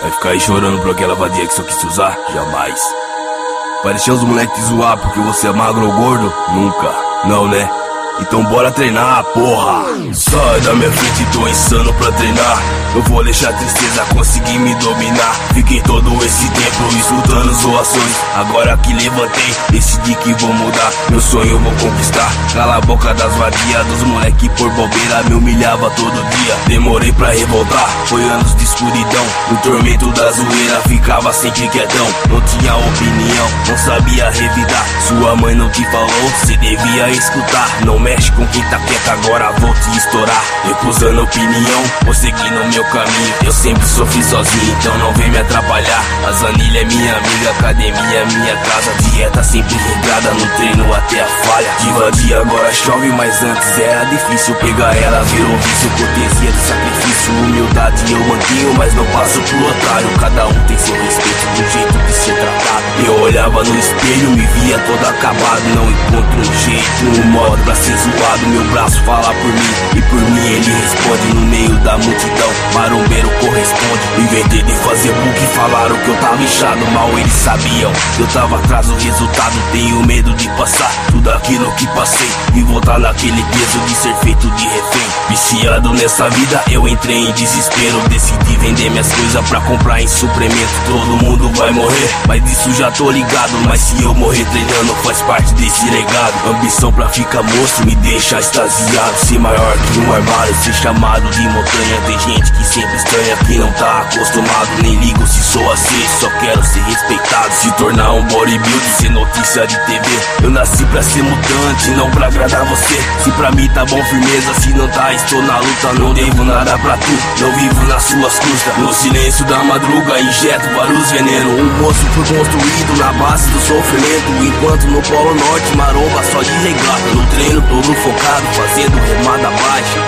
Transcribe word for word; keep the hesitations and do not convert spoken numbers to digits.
Vai ficar aí chorando por aquela vadia que só quis usar? Jamais. Vai deixar os moleques zoar porque você é magro ou gordo? Nunca. Não, né? Então bora treinar, porra. Sai da minha frente, tô insano pra treinar. Eu vou deixar a tristeza conseguir me dominar. Fiquei todo esse tempo escutando zoações. Agora que levantei, decidi que vou mudar. Meu sonho eu vou conquistar. Cala a boca das vadias, dos moleque por bobeira me humilhava todo dia. Demorei pra revoltar, foi anos de escuridão. No tormento da zoeira ficava sempre quietão. Não tinha opinião, não sabia revidar. Sua mãe não te falou, cê devia escutar. Não mexe com quem tá quieto, agora vou te estourar. Recusando opinião, vou seguir no meu caminho. Eu sempre sofri sozinho, então não vem me atrapalhar. A Zanilha é minha amiga, academia é minha casa. Dieta sempre regrada, no treino até a falha. Diva dia agora chove, mas antes era difícil. Pegar ela virou vício, cortesia de sacrifício. Humildade eu mantenho, mas não passo pro otário. Cada um tem seu respeito, do jeito de ser tratado. Eu olhava no espelho, me via todo acabado. Não encontro um jeito, um modo pra ser zoado. Meu braço fala por mim, e por mim ele responde. No meio da multidão, marombeiro corresponde. Inventei de fazer book, falaram que eu tava inchado. Mal eles sabiam, eu tava atrás do resultado. Tenho medo de passar tudo aquilo que passei e voltar naquele peso de ser feito de refém. Viciado nessa vida, eu entrei em desespero. Decidi vender minhas coisas pra comprar em suplemento. Todo mundo vai morrer, mas disso já tô ligado. Mas se eu morrer treinando, faz parte desse legado. Ambição pra ficar monstro me deixa extasiado. Ser maior que um armário, ser chamado de montanha. Tem gente que sempre estranha, que não tá acostumado. Nem ligo se sou assim, só quero ser respeitado. Se tornar um bodybuilder, ser notícia de T V. Eu nasci pra ser mutante, não pra agradar você. Se pra mim tá bom firmeza, se não tá estou na luta. Não devo nada pra tu, não vivo nas suas custas. No silêncio da madruga injeto vários venenos. Um moço foi construído na base do sofrimento. Enquanto no polo norte maromba só de regata. No treino todo focado, fazendo remada baixa.